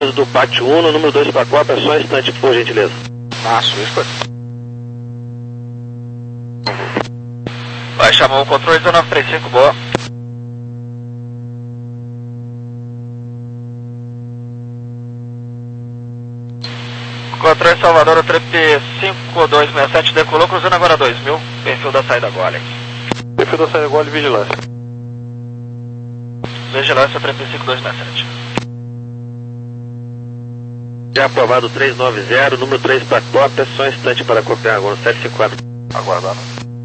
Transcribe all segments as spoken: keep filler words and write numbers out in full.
do pátio um, número dois para a Copa, é só um instante, por gentileza. Ah, sua escolha. Vai chamar o controle nove três cinco, boa. Controle Salvador, trip cinco dois seis sete, decolou, cruzando agora dois mil, perfil da saída Gole. Perfil da saída Gole, vigilância. Vigilância, trip cinco dois seis sete. Já aprovado trezentos e noventa, número três para a Copa, é só um instante para copiar agora, sete cinco quatro. Aguardando.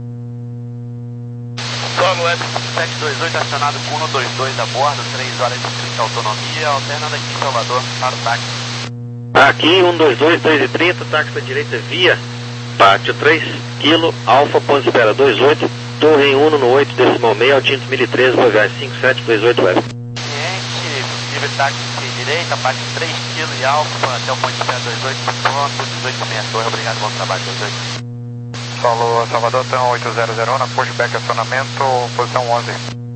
Solo Web sete dois oito, acionado com um dois dois a bordo, três horas e trinta autonomia, alternando aqui em Salvador para o táxi. Aqui, um dois dois, três e trinta, táxi para direita via pátio três, Kilo, Alfa, ponto de espera dois oito, torre em um no oito, decimal meio, Altinto mil e treze, Boa Viagem cinco sete dois oito, Web. Cliente, livre táxi de direita, pátio três, Kilo e Alfa, até o ponto de espera dois oito, pronto, dezoito e meia, torre, obrigado, bom trabalho, dois oito. Solo Salvador, então oito zero zero um, na pushback acionamento, posição onze.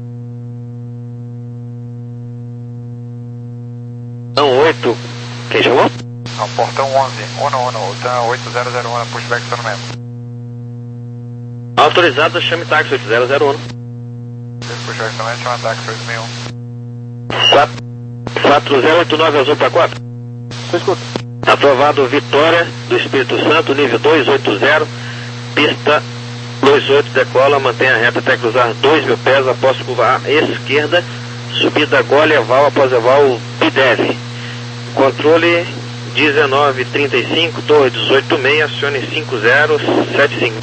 Então, oito, quem chamou? Não, portão onze, Uno Uno, então oito zero zero um, na pushback acionamento. Autorizado, chame táxi oito zero zero um. Pushback acionamento, chama táxi oito mil um. quatro zero oito nove, azul para quatro. Escuta. Aprovado Vitória do Espírito Santo, nível dois oito zero, pista dois oito, decola, mantenha reta até cruzar dois mil pés, após curva à esquerda, subida Gole, Eval, após Eval, Pidev. Controle dezenove trinta e cinco, torre dezoito seis, acione cinco zero sete cinco.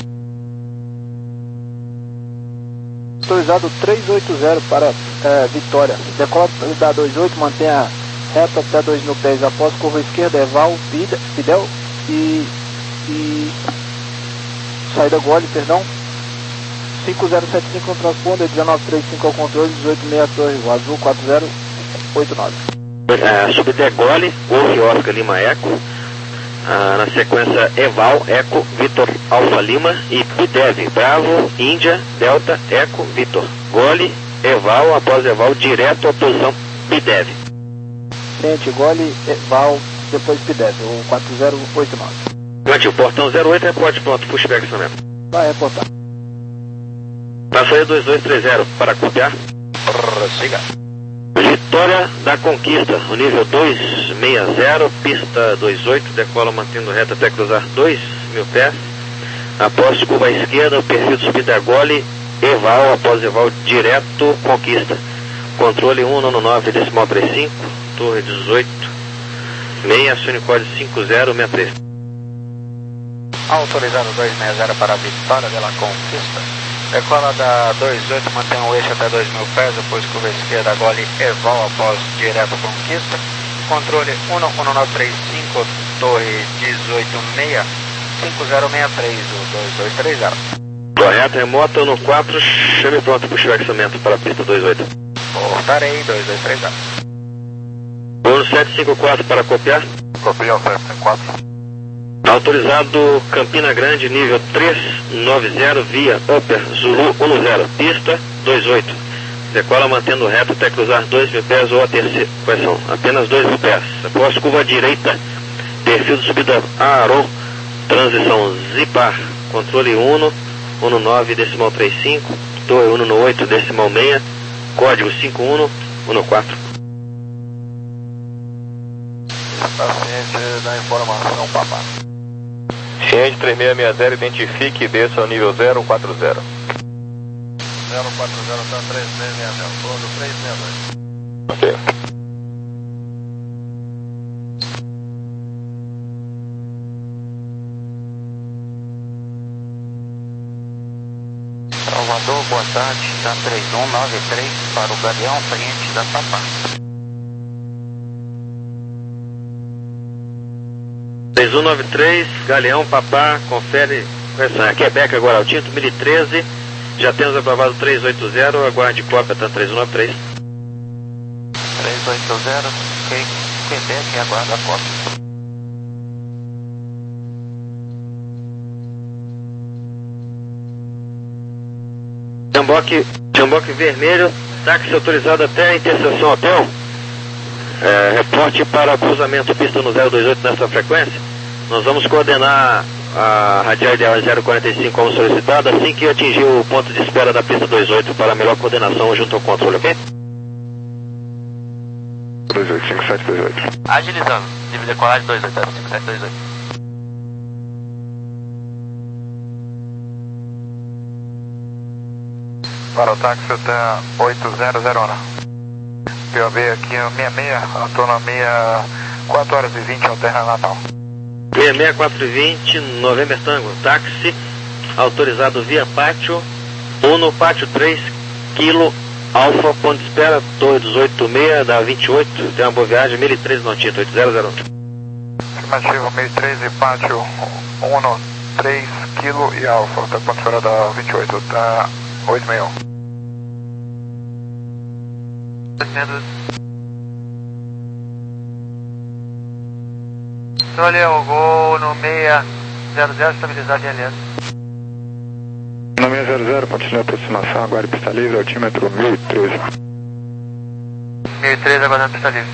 Autorizado trezentos e oitenta para é, Vitória. Decola da dois oito, mantenha reta até dois mil pés, após curva esquerda, Eval, Pidel e, e saída Gole, perdão. cinco zero sete cinco no transponder, dezenove trinta e cinco ao controle, dezoito seis torre, o azul quatro zero oito nove. Uh, subida é Gole, Golf Oscar Lima Eco, uh, na sequência Eval, Eco, Vitor Alfa Lima e Pidev, Bravo, Índia, Delta, Eco, Vitor. Gole, Eval, após Eval, direto à posição Pidev. Frente, Gole, Eval, depois Pidev, o quatro zero oito nove. Plantio, portão zero oito, reporte pronto, pushback também. Vai reportar. Passageiro dois dois três zero, para copiar. Prossiga. Vitória da Conquista, o nível dois seis zero, pista dois oito, decola mantendo reta até cruzar dois mil pés. Após curva à esquerda, o perfil de subida Gole, Eval, após Eval, direto Conquista. Controle um nove nove, decimal trinta e cinco, torre dezoito seis, acione código cinco zero seis três. Autorizado dois seis zero para a Vitória da Conquista. Decola da dois oito, mantém o eixo até dois mil pés, depois curva esquerda, Gole, Eval, após direto Conquista. Controle um nove três cinco, torre dezoito seis, cinco zero seis três, o dois dois três zero. Correto, remota no quatro, chame pronto para o xeramento para a pista dois oito. Portarei, dois dois três zero. Uno sete cinco quatro para copiar. Copia o sete cinco quatro. Autorizado Campina Grande, nível trezentos e noventa, via Upper Zulu um zero, pista dois oito. Decola mantendo reto até cruzar dois mil pés ou a terceira. Quais são? Apenas dois mil pés. Após curva direita, perfil de subida Aron, transição Zipar, controle um um nove, decimal trinta e cinco, torre um oito, decimal seis, código cinco um um quatro. Paciente da informação, papá. Ciente três seis seis zero, identifique e desça ao nível zero quatro zero. zero quatro zero, tá três seis seis zero, todo três seis dois. Ok. Salvador, boa tarde, da três um nove três para o Galeão, frente da Papá. três um nove três, Galeão, Papá, confere. É Quebec agora, Altinto mil e treze. Já temos aprovado três oito zero, aguarde cópia, tá? três um nove três. três oito zero, Quebec, aguarda a cópia. Jamboque, Jamboque vermelho, táxi autorizado até a interseção hotel. É, reporte para cruzamento pista no zero dois oito nessa frequência. Nós vamos coordenar a radial ideal zero quarenta e cinco como solicitado, assim que atingir o ponto de espera da pista dois oito para melhor coordenação junto ao controle, ok? dois oito cinco sete dois oito. Agilizando, nível de decolagem dois oito zero cinco sete dois oito. Para o táxi até oito zero zero hora. P O B aqui sessenta e seis, autonomia quatro horas e vinte, alterna Natal. sessenta e seis, quatro e vinte, November Tango, táxi, autorizado via pátio, Uno, pátio três, Kilo, Alfa, ponto de espera, dois oito seis, da vinte e oito, tem uma boa viagem, mil e treze notita, oito zero zero um. Afirmativo, mil e treze, pátio, Uno, três, Kilo e Alfa, tá ponto de espera da vinte e oito, tá oito seis um. Olha o gol no seis zero zero, estabilizado em L S. No seis zero zero, continua a aproximação, agora pista livre, altímetro mil e treze. mil e treze, aguardando pista livre.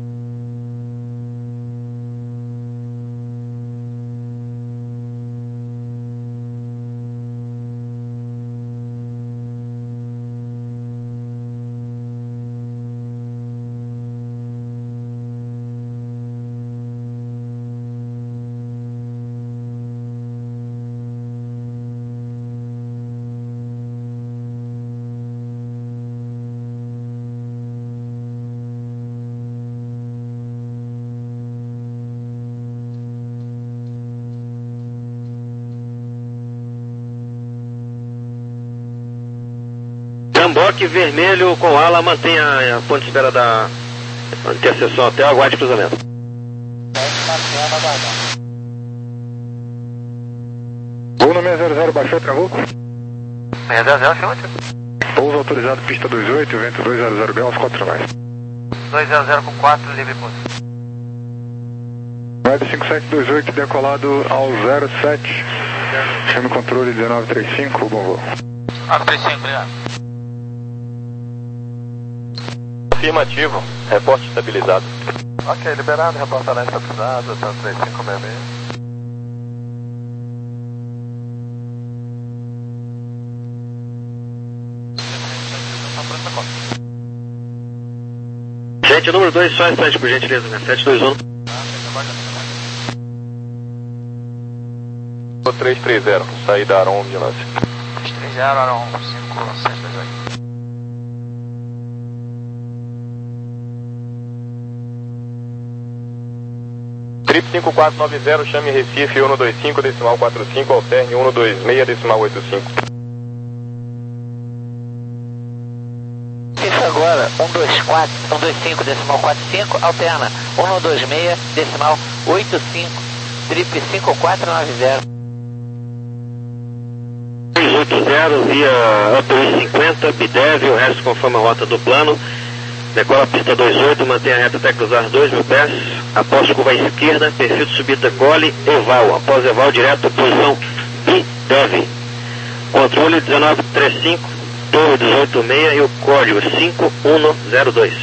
Jamboque vermelho com ala, mantenha a ponte de espera da interseção até aguarde cruzamento. Voo no seis zero zero, baixou, travou? seis zero zero, chama-te. Pouso autorizado, pista dois oito, vento dois zero zero graus, quatro mais. dois zero zero com quatro, livre pouso. Web cinco sete dois oito, decolado ao zero sete. Chame controle dezenove trinta e cinco, bom voo. nove três cinco, obrigado. Afirmativo, reporte estabilizado. Ok, liberado, reportará estabilizado, tá três cinco seis seis. Gente, número dois, só instante, por gentileza, né? sete dois um. três três zero, saída Aron, vigilância. três três zero, Aron, cinco sete dois oito. Trip cinco quatro nove zero, chame Recife um dois cinco, decimal quatro cinco, alterne um dois seis, decimal oito cinco. Isso agora, um dois quatro, um dois cinco, decimal quatro cinco, alterna um dois seis, decimal oito cinco, trip cinco quatro nove zero. três oito zero via Up I cinquenta, Bidev, o resto conforme a rota do plano. Decola a pista dois oito, mantém a reta até cruzar dois mil pés. Após curva à esquerda, perfil de subida Gole, Eval. Após Eval, direto, posição Bidev. Controle dezenove trinta e cinco, torre dezoito seis e o código cinco um zero dois.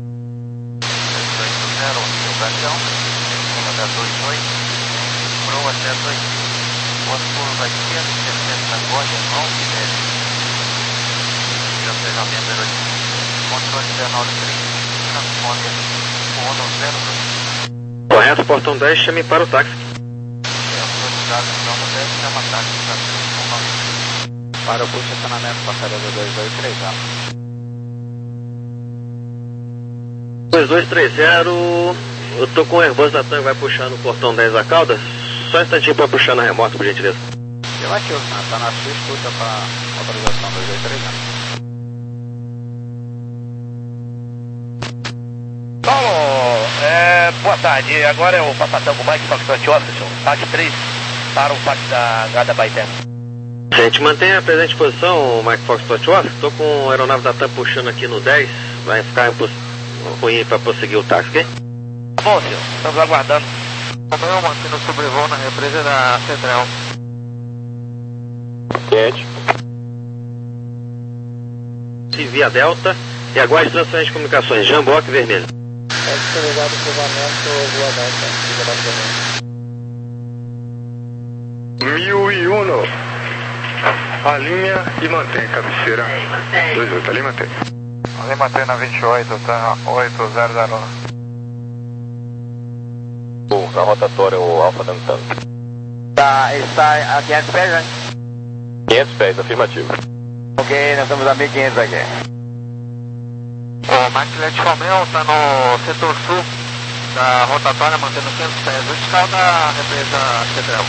Correto, portão dez, chame para o táxi. Para o posicionamento, passaria dois dois três zero. dois dois três zero, eu tô com o Airbus da TAM, vai puxando o portão dez a cauda. Só um instantinho para puxar na remota, por gentileza. Eu aqui, tá na sua escuta para autorização dois dois três zero. Paulo, é, boa tarde. Agora é o Papatão com Mike Foxtrot Officer, parte três para o parque da Gada Baité. Gente, mantenha a presente posição, Mike Foxtrot Officer. Tô com a aeronave da TAM puxando aqui no dez. Vai ficar ruim para prosseguir o táxi, ok? Tá bom, senhor. Estamos aguardando. Romeu, mantendo o sobrevoo na represa da Central. Quente. Via Delta e aguarde transferência de comunicações. Jamboque vermelho. Pode ser ligado o cruzamento voador, mil e um. Alinha e mantém cabeceira. dois oito, alinha e mantém. Alinha e mantém na vinte e oito, tá oito zero zero. Na rotatória, o Alfa dando tanto. Tá, está a quinhentos pés, né? quinhentos pés, afirmativo. Ok, nós estamos a mil e quinhentos aqui. O Maquilete Romeu está no setor sul da rotatória, mantendo quinhentos pés, vertical da represa Cetrel.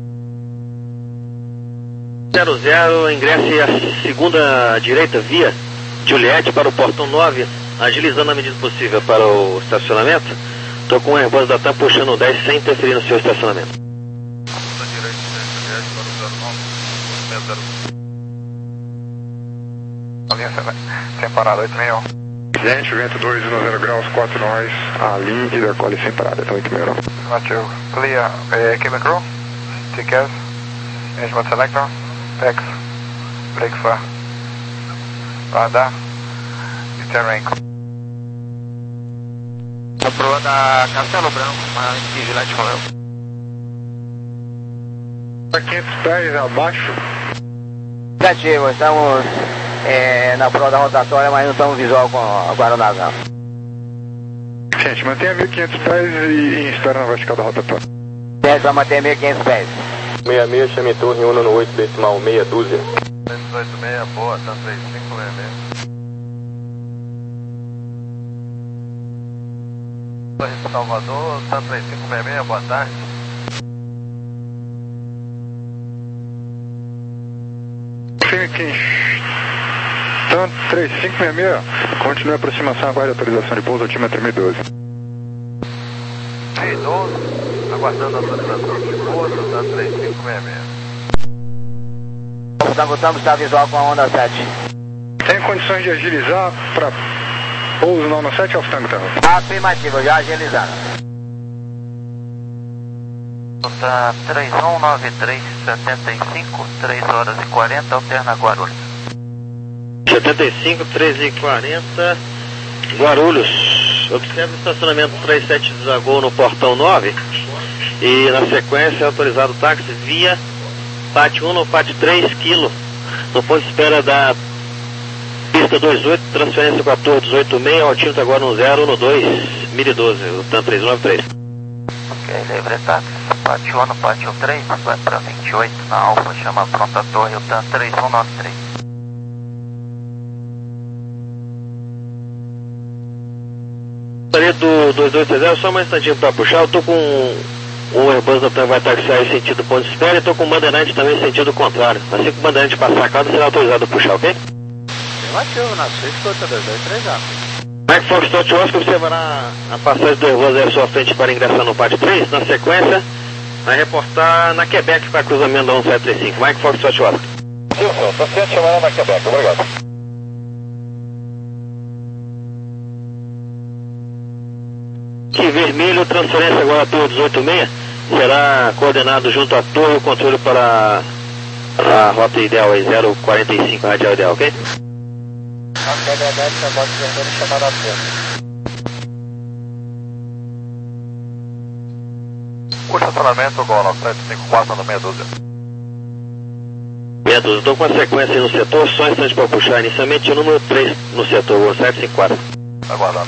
zero zero, ingresse a segunda direita via Juliette para o portão nove, agilizando a medida possível para o estacionamento. Estou com o Airbus da TAM puxando o dez sem interferir no seu estacionamento. Segunda direita, Juliette para o zero nove. Alinha sem parada, oito meio. Gente, vento dois um zero graus, quatro nós, alinhe e decole sem parada, então oito meio. Afirmativo. Clear, eh, cabin crew, T C A S, Management Selector, P E X, Brake Far, Radar e Terrain. A proa da Castelo Branco, uma Juliette Romeu. Está quinhentos pés abaixo. Negativo, estamos é, na proa da rotatória, mas não estamos visual com a Guaranazão. Gente, mantenha mil e quinhentos pés e, e espera na vertical da rotatória. Certo, vai manter mil e quinhentos pés. seis seis, chame torre um no oito decimal meia dúzia. trezentos e oitenta e seis, boa, tá três cinco seis seis. Salvador, tá três cinco seis seis, boa tarde. Então, três cinco seis seis, continue a aproximação, aguarde a autorização de pouso, altímetro M doze. M doze, aguardando a autorização de pouso, tá três cinco seis seis. Estamos, estamos está visual com a onda sete. Tem condições de agilizar para pouso na onda sete ou Tango Tango? Afirmativo, já agilizando. Tá três um nove três setenta e cinco, três horas e quarenta, alterna Guarulhos. setenta e cinco, treze e quarenta, Guarulhos. Observe o estacionamento três sete desagou no portão nove e na sequência é autorizado o táxi via P A T um no P A T três quilo no ponto de espera da pista vinte e oito, transferência quatorze dezoito seis, altímetro agora no zero, no dois, mil e doze, o TAM três nove três. Ok, livre táxi, P A T um no P A T um três, vai para vinte e oito na Alfa, chama pronta torre, o TAM três um nove três. Do dois dois três zero, só mais um instantinho para puxar. Eu tô com o Airbus da TAM vai taxiar em sentido ponto de espera e tô com o Bandeirante também em sentido contrário. Assim que o Bandeirante passar a casa, será autorizado a puxar, ok? Relativo, na sua escuta, dois dois três zero. Mike Foxtrot Oscar observará a passagem do Airbus à sua frente para ingressar no P A T três. Na sequência, vai reportar na Quebec para cruzamento da um sete três cinco. Mike Foxtrot Oscar. Sim, senhor, está sendo chamado na Quebec, obrigado. Que vermelho, transferência agora a torre dezoito seis, será coordenado junto à torre o controle para a rota ideal aí, zero quarenta e cinco, radial ideal, ok? A verdade, a voz vermelha chamada a torre. O estacionamento com a sete cinco quatro no meia dúzia. Meia dúzia, estou com a sequência aí no setor, só um instante para puxar. Inicialmente o número três no setor, o sete cinco quatro. Aguardando.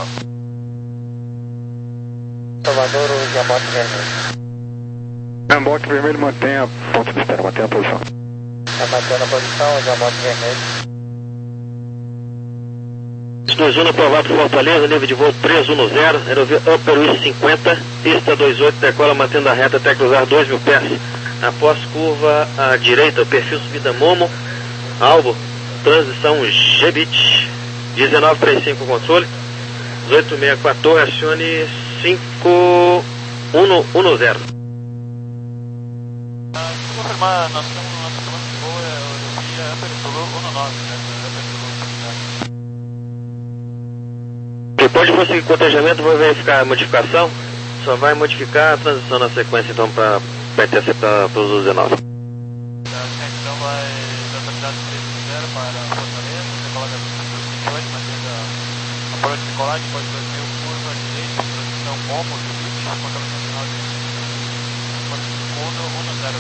Salvador, o Jamboque vermelho. Jamboque vermelho mantém a ponto de espera, mantém a posição. Está mantendo a posição, o Jamboque vermelho. dois um aprovado Fortaleza, nível de voo três um zero, aerovia Upper West cinquenta, pista vinte e oito, decola mantendo a reta até cruzar dois mil pés. Após curva à direita, perfil subida Momo, alvo, transição G-Bit, dezenove trinta e cinco controle, dezoito sessenta e quatro, acione cinco um um zero. Ah, vou confirmar, nós temos o nosso plano de voo, é aerovia Upper Zulu um nove, né? Depois de conseguir cotejamento, vou verificar a modificação. Só vai modificar a transição na sequência, então, para interceptar para os dezenove. A então vai da atividade três zero para Fortaleza, decolar da vinte e oito, mantendo a ponte de decolagem, pode dois mil, curva à direita. Momo Juliette, contato nacional de um zero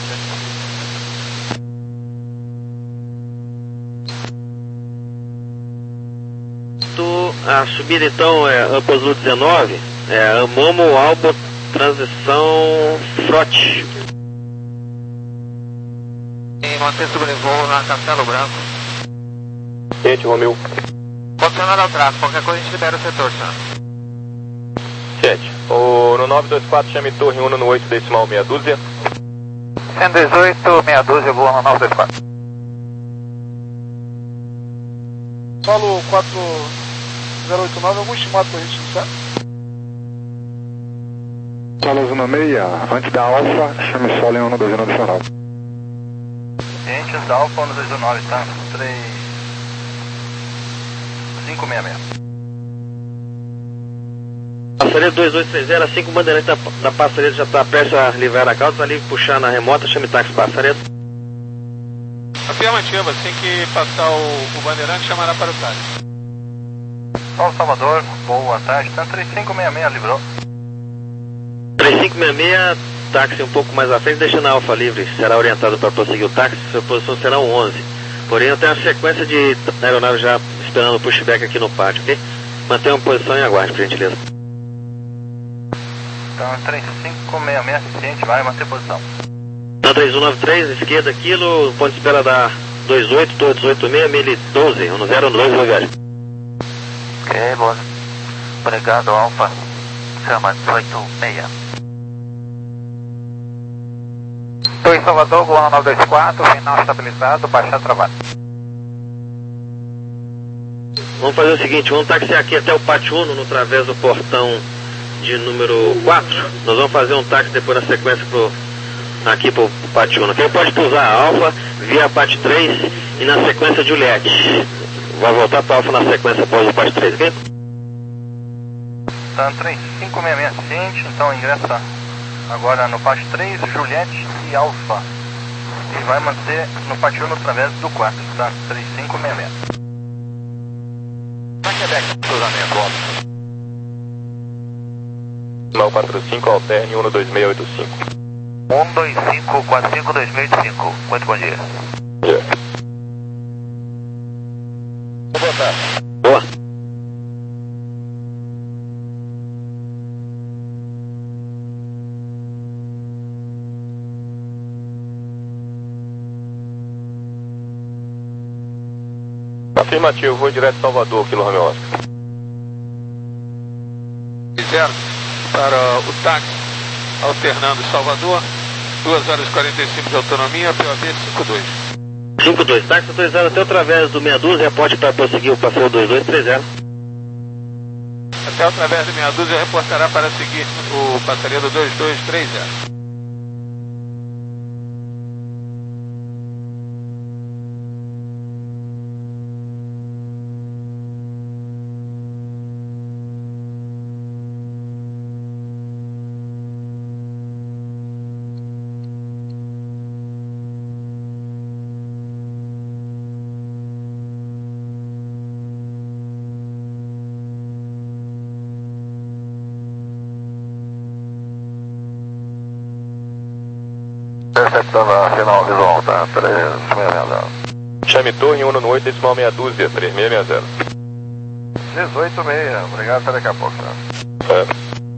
sete. A subida então é Ampazul dezenove, é Momo Albo Transição Frote. E manter sobrevoo na Castelo Branco. Gente, Romeu. Posicionado ao tráfego, qualquer coisa a gente libera o setor, senhor. Gente, o, no nove dois quatro chame torre um no oito decimal meia dúzia. cento e dezoito, meia dúzia, voa no nove dois quatro. Solo quatro zero oito nove, algum estimado para a gente iniciar? Solo Zona seis, antes da Alfa, chame solo em um dois nove adicional. Antes da Alfa um dois nove, tá? três cinco seis seis. Passaredo dois dois três zero, assim que o bandeirante da, da Passaredo já está prestes a livrar a causa, está ali puxar na remota, chame táxi Passaredo. Afirmativa, assim que passar o, o bandeirante, chamará para o táxi. Paulo Salvador, boa tarde, tá três cinco seis seis, livrou. três cinco seis seis, táxi um pouco mais à frente, deixando a Alfa livre, será orientado para prosseguir o táxi, sua posição será um onze. Porém, eu tenho uma sequência de aeronaves já esperando o pushback aqui no pátio, ok? Mantenha uma posição e aguarde, por gentileza. Então, três cinco seis seis, suficiente, vai manter posição. Na três um nove três, esquerda, quilo, ponto de espera da dois oito, dois oito seis, mil doze, um zero dois, boa viagem. Ok, boa. Obrigado, Alfa. Chama dezoito seis. Estou em Salvador, voando nove dois quatro, final estabilizado, baixar travado. Vamos fazer o seguinte, vamos taxiar aqui até o Pátio Uno, no través do portão de número quatro. Nós vamos fazer um táxi depois na sequência pro, aqui pro Pátio Uno. Quem pode pousar a Alfa via Pátio três e na sequência Juliette. Vai voltar para Alfa na sequência após o Pátio três, ok? Tá, três cinco seis seis, suficiente, então ingressa agora no Pátio três, Juliette e Alfa. E vai manter no Pátio Uno através do quatro, tá? três cinco seis seis. Tá, Quebec, cruzamento, óbvio. Decimal quatro cinco, alterne um dois seis oito cinco. um dois cinco, quatro cinco, dois seis oito cinco. Muito bom dia. Yeah. Boa tarde. Boa. Afirmativo, vou direto a Salvador, quilo Romeo Oscar. Zero para o táxi, alternando Salvador, duas horas e quarenta e cinco de autonomia, P O B cinco dois. cinco dois, táxi autorizado até através do meia dúzia, reporte para prosseguir o passeio dois dois três zero. Até através do meia dúzia reportará para seguir o passaredo dois dois três zero. Interceptando final visual, tá? três seis seis zero. Chame torre um no oito, decimal meia dúzia, três seis seis zero. dezoito seis, obrigado, até daqui a pouco, tá? É.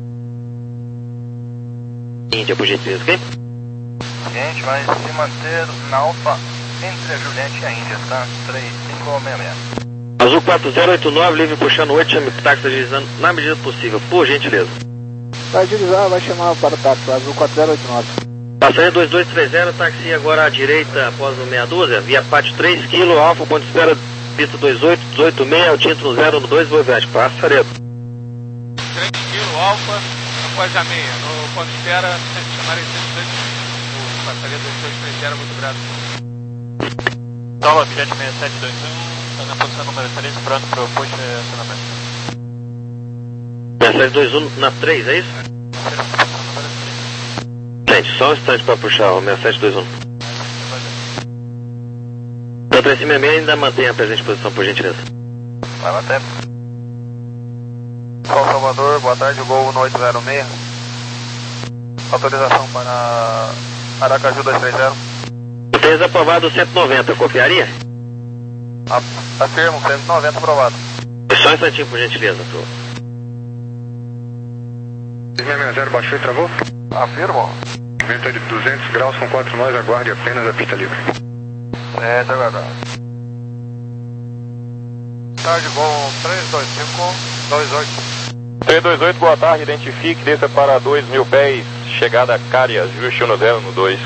Índia, por gentileza, ok? Gente, vai se manter na Alfa entre a Juliette e a Índia, tá? três cinco seis seis. Azul quatro zero oito nove, livre puxando oito, chame táxi agilizando na medida possível, por gentileza. Vai agilizar, vai chamar para o táxi, Azul quatro zero oito nove. Passageiro dois dois três zero, táxi agora à direita após o meia dúzia, via Pátio três, quilo, Alfa, ponto de espera, pista dois oito, dezoito seis, altímetro zero dois, boa viagem, Passaredo. três quilo, Alfa, após a meia, no ponto de espera, chamarem o passaredo dois dois três zero, muito grato. Solo, bilhete seis sete dois um, está na posição número três, pronto para o push e acionamento. seis sete dois um na três, é isso? Gente, só um instante para puxar o seis sete dois um. Então, três cinco seis ainda mantém a presente posição, por gentileza. Vai manter. Solo Salvador, boa tarde, Gol um oito zero seis. Autorização para Aracaju dois três zero. Fez aprovado cento e noventa, confiaria? Afirmo, cento e noventa aprovado. Só um instantinho, por gentileza, tô. seis seis seis zero, baixou e travou? Afirmo. Vento de duzentos graus com quatro nós, aguarde apenas a pista livre. É, tá aguardado. Tarde, Gol três dois cinco dois oito. três dois oito, boa tarde, identifique, desça para dois mil pés, chegada a Cária, ajuste um zero no dois.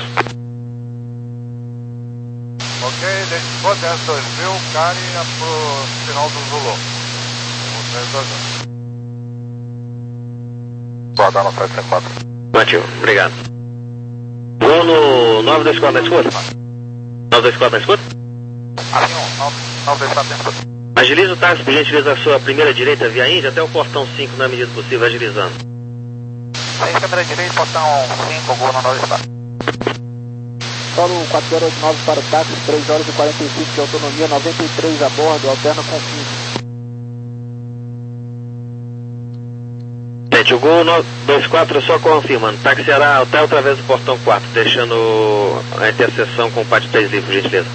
Ok, identificou desce dois mil, Cária pro final do Zulu. três dois oito. Guardar no sete zero quatro. Batido, obrigado. Gol no nove dois quatro na escuta? nove dois quatro na escuta? Assim, nove dois quatro na escuta. Agiliza o táxi, por gentileza, a sua primeira direita via Índia até o portão cinco na medida possível, agilizando. seis, câmera direita, portão cinco, Gol no nove quatro. Solo quatro zero oito nove para o táxi, três horas e quarenta e cinco de autonomia, noventa e três a bordo, alterna com quinze. Gente, o Gol nove dois quatro só confirmando, taxiará até através do portão quatro, deixando a interseção com o pátio três livre, por gentileza.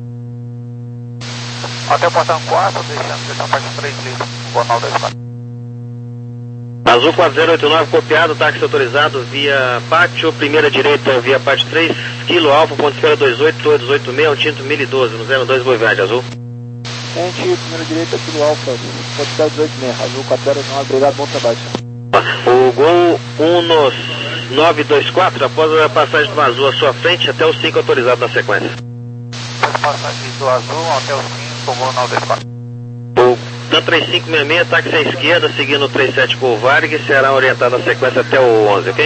Até o portão quatro, deixando deixando o pátio três livre, Gol nove dois quatro. Azul quatro zero oito nove, copiado, táxi autorizado via pátio, primeira direita via pátio três, Kilo Alfa, ponto espera dois oito dois oito seis, um Tinto mil e doze, no zero dois, boa viagem, Azul. Gente, primeira direita, Kilo Alfa, ponto espera dois oito seis, Azul quatro zero oito nove, obrigado, bom trabalho. O Gol um nove dois quatro, após a passagem do Azul à sua frente, até o cinco autorizado na sequência. Após a passagem do Azul até o cinco, Gol nove dois quatro. O Dan três cinco seis seis, táxi à esquerda, seguindo o três sete Gol Varg, será orientado na sequência até o onze, ok?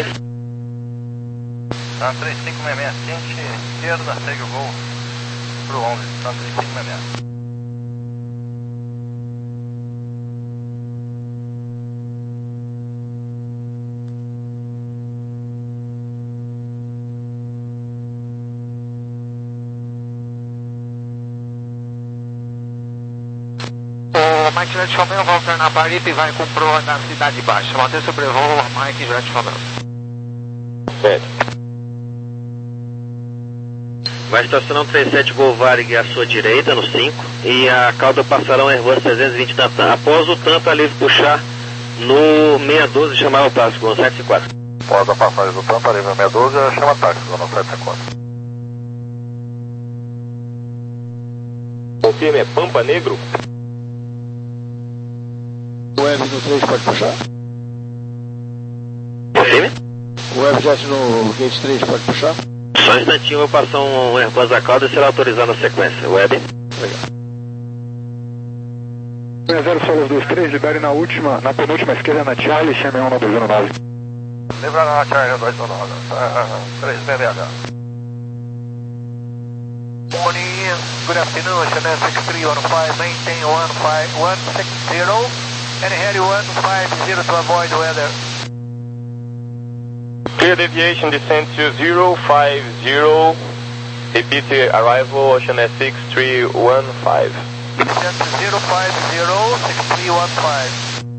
Dan três cinco seis seis, quente esquerda, segue o Gol pro onze, Dan três cinco seis seis. O Mike Jet Romeo vai alternar para Aripe e vai com proa na Cidade Baixa. Manter sobrevoo, Mike Jet Romeo. Certo. Vai estacionar um três sete Gol Varg à sua direita, no cinco, e a cauda passará um Airbus trezentos e vinte da TAM. Após o TAM, tá livre puxar no seis doze e chamar o táxi, no sete quatro. Após a passagem do TAM, tá livre no seis doze, chama táxi, no sete quatro. Confirme, é Pampa Negro? O Web no três pode puxar? Confirme? O Webjet no Gate três pode puxar? Só um instantinho, vou passar um Airbus da cauda e será autorizado na sequência. Web. Legal. seis zero Solos dois três, libere na última, na penúltima esquerda na Charlie, chame um nove zero nove. Libera na Charlie dois zero nove, três B B H. Morning, good afternoon, Chanel six three one five, maintain one five one six zero, and head one five zero to avoid weather. Clear deviation, descent to zero five zero, repeat arrival, Ocean S six three one five. Descent to zero five zero, six three one five.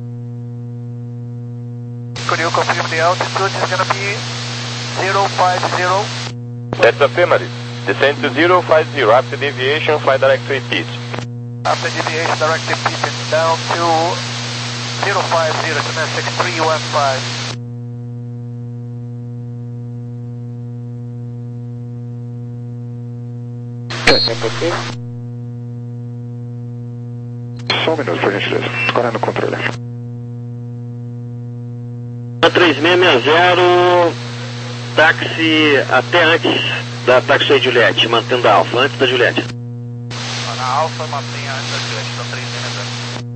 Could you confirm the altitude is going to be zero five zero? That's affirmative. Descend to zero five zero, after deviation, fly direct to repeat. After deviation, direct repeat down to zero five zero, Chanel six three one five. Só um minuto, por gentileza. Escolhendo o controle. três seis seis zero, táxi até antes da taxi Juliette, mantendo a Alfa, antes da Juliette. Na Alfa, mantenha antes da Juliette, então três seis seis zero.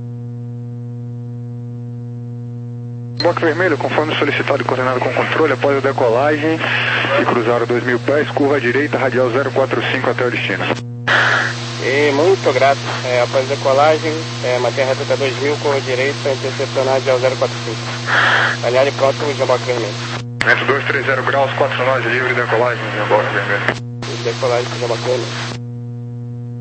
Bloco vermelho, conforme solicitado e coordenado com controle, após a decolagem e cruzar dois mil pés, curva à direita, radial zero quatro cinco até o destino. E muito grato. É, após a decolagem, é, manter reta até dois mil, curva à direita, intercepcionar radial zero quatro cinco. Aliado próximo de bloco vermelho. Vento dois três zero graus, quatro nós, livre decolagem, bloco vermelho. Decolagem de bloco vermelho.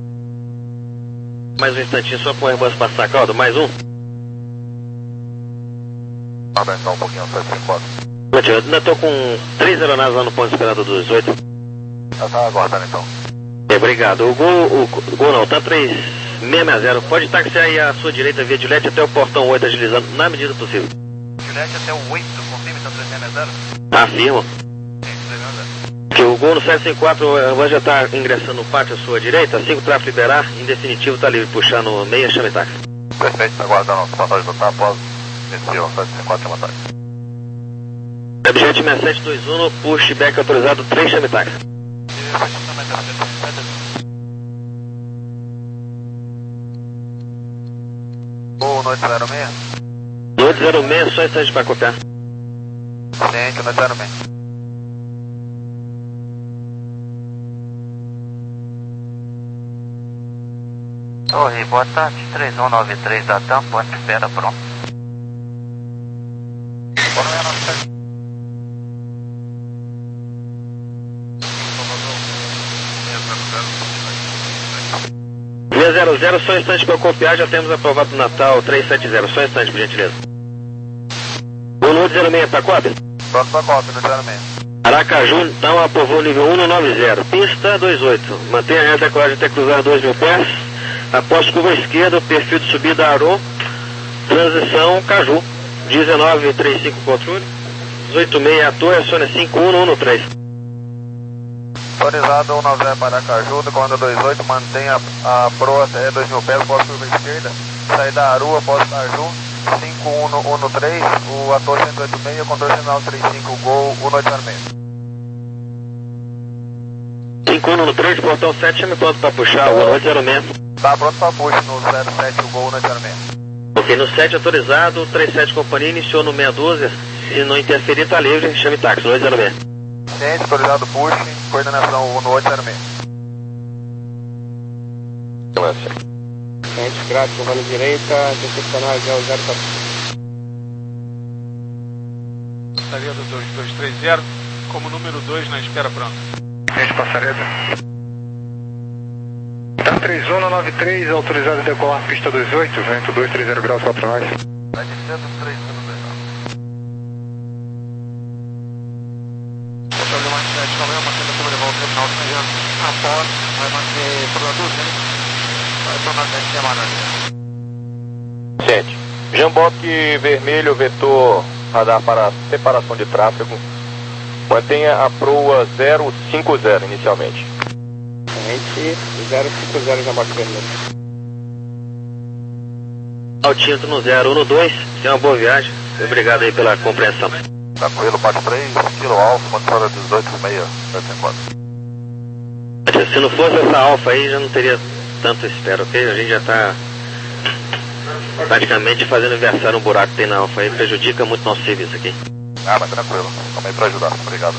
Mais um instantinho só para o Airbus passar a cauda, mais um. Abre então um pouquinho, sete cinco quatro. Eu ainda tô com três aeronaves lá no ponto de esperado dos dezoito. Eu tava aguardando então. Obrigado. O gol, o, o gol não, tá três seis seis zero. Pode taxiar aí à sua direita via Juliette até o portão oito, agilizando na medida possível. Juliette até o oito, confirme, tá três seis seis zero? Afirmo. Que o gol no sete cinco quatro vai já estar ingressando no pátio à sua direita. Assim que o tráfego liberar, em definitivo está livre, puxar no meia, chame táxi. Perfeito, aguardando os passagem do T A P após esse o sete cinco quatro, chama táxi. Objeto seis sete dois um, push back autorizado, três, chame táxi. Gol noite zero seis. Noite zero seis, só instante para copiar. Ciente, noite zero seis. Oi, boa tarde, três um nove três da TAM, ponto de espera pronto. seis zero zero, só instante para copiar, já temos aprovado o Natal três sete zero, só instante, por gentileza. O noite zero seis para cópia? Pronto para cópia, noite zero seis. Aracaju, então, aprovou o nível um no nove zero, pista dois oito, mantenha a reta decolagem até cruzar dois mil pés. Após curva esquerda, perfil de subida Aron, transição Caju, dezenove trinta e cinco controle, dezoito seis a torre, aciona cinco um no um três. Autorizado um nove zero para Caju, do comando dois oito, mantenha a proa até dois mil pés, após curva esquerda, saída Aru, após Caju, cinco um no um três, o a torre cento e oitenta e seis, controle sinal trinta e cinco, gol um oito zero seis. cinco um no três, portão sete, chame pronto para puxar, o um oito zero seis. Tá pronto para push no zero sete, o gol no zero seis. Ok, no sete autorizado, trinta e sete companhia, iniciou no meia dúzia, se não interferir está livre, chame táxi, no oito zero seis. Ciente, autorizado push, coordenação um no oito zero seis. Ciente, grátis, comando direita, decepcionar radial zero quatro. Passaria do dois dois três zero, como número dois na espera pronta. Ciente, passareda. Tá três um nove três, autorizado a decolar pista dois oito, vento dois três zero graus, quatro nós. Tá descendo três um dois nove. Problema sete, problema, mantendo a câmera de volta, terminal treinando. Após, vai manter produto, hein? Vai tornar dez semanas. Gente, Jamboque vermelho, vetor radar para separação de tráfego. Mantenha a proa zero cinco zero inicialmente. zero cinco zero Jamboque vermelho. Altinto no zero um no dois, tenha uma boa viagem. Obrigado aí pela compreensão. Tranquilo, parte três, Kilo Alfa, motora dezoito seis, sete cinco quatro. Se não fosse essa Alfa aí, já não teria tanto espera, ok? A gente já está praticamente fazendo inversar um buraco que tem na Alfa aí, prejudica muito nosso serviço aqui. Ah, mas tranquilo, também para ajudar, obrigado.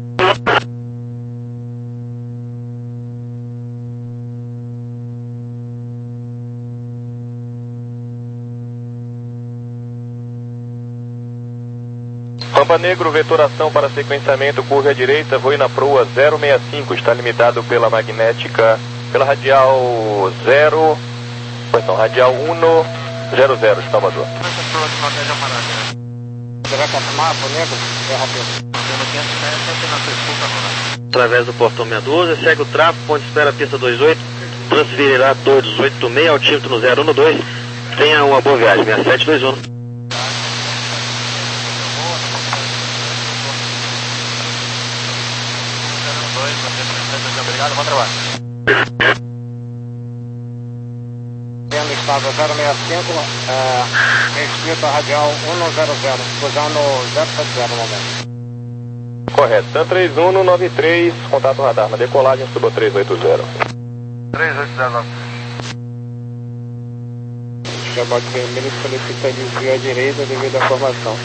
Pampa Negro, vetoração para sequenciamento, curva à direita, voe na proa zero seis cinco, está limitado pela magnética, pela radial zero, então, radial um zero zero, Salvador. Você vai confirmar, Pampa Negro? É rápido. Através do portão meia dúzia, segue o tráfego, ponto de espera, pista dois oito, transferirá a torre dezoito seis, altímetro no zero um no dois, tenha uma boa viagem, seis sete dois um. Obrigado, bom trabalho. Tendo estado zero seis cinco, é, escrito a radial um zero zero, usando zero sete zero no momento. Correto, TAM três um no nove três, contato radar na decolagem, suba três oito zero. três oito zero nove. Jamboque vermelho solicita desvio à direita devido à formação.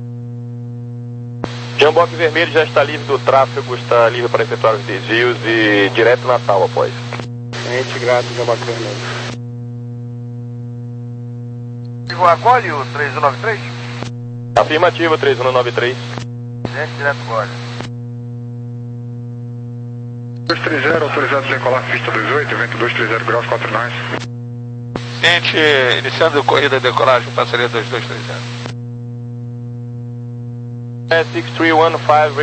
Jamboque vermelho já está livre do tráfego, está livre para efetuar os desvios e direto Natal após. Ciente, grátis, Jamboque vermelho. Acolhe o três um nove três? Afirmativo, três um nove três. Gente, direto agora. dois três zero, autorizado a decolar pista dois oito, vento dois três zero graus, quatro nós. Gente, iniciando a corrida de decolagem, passaria dois dois três zero. É six three one five.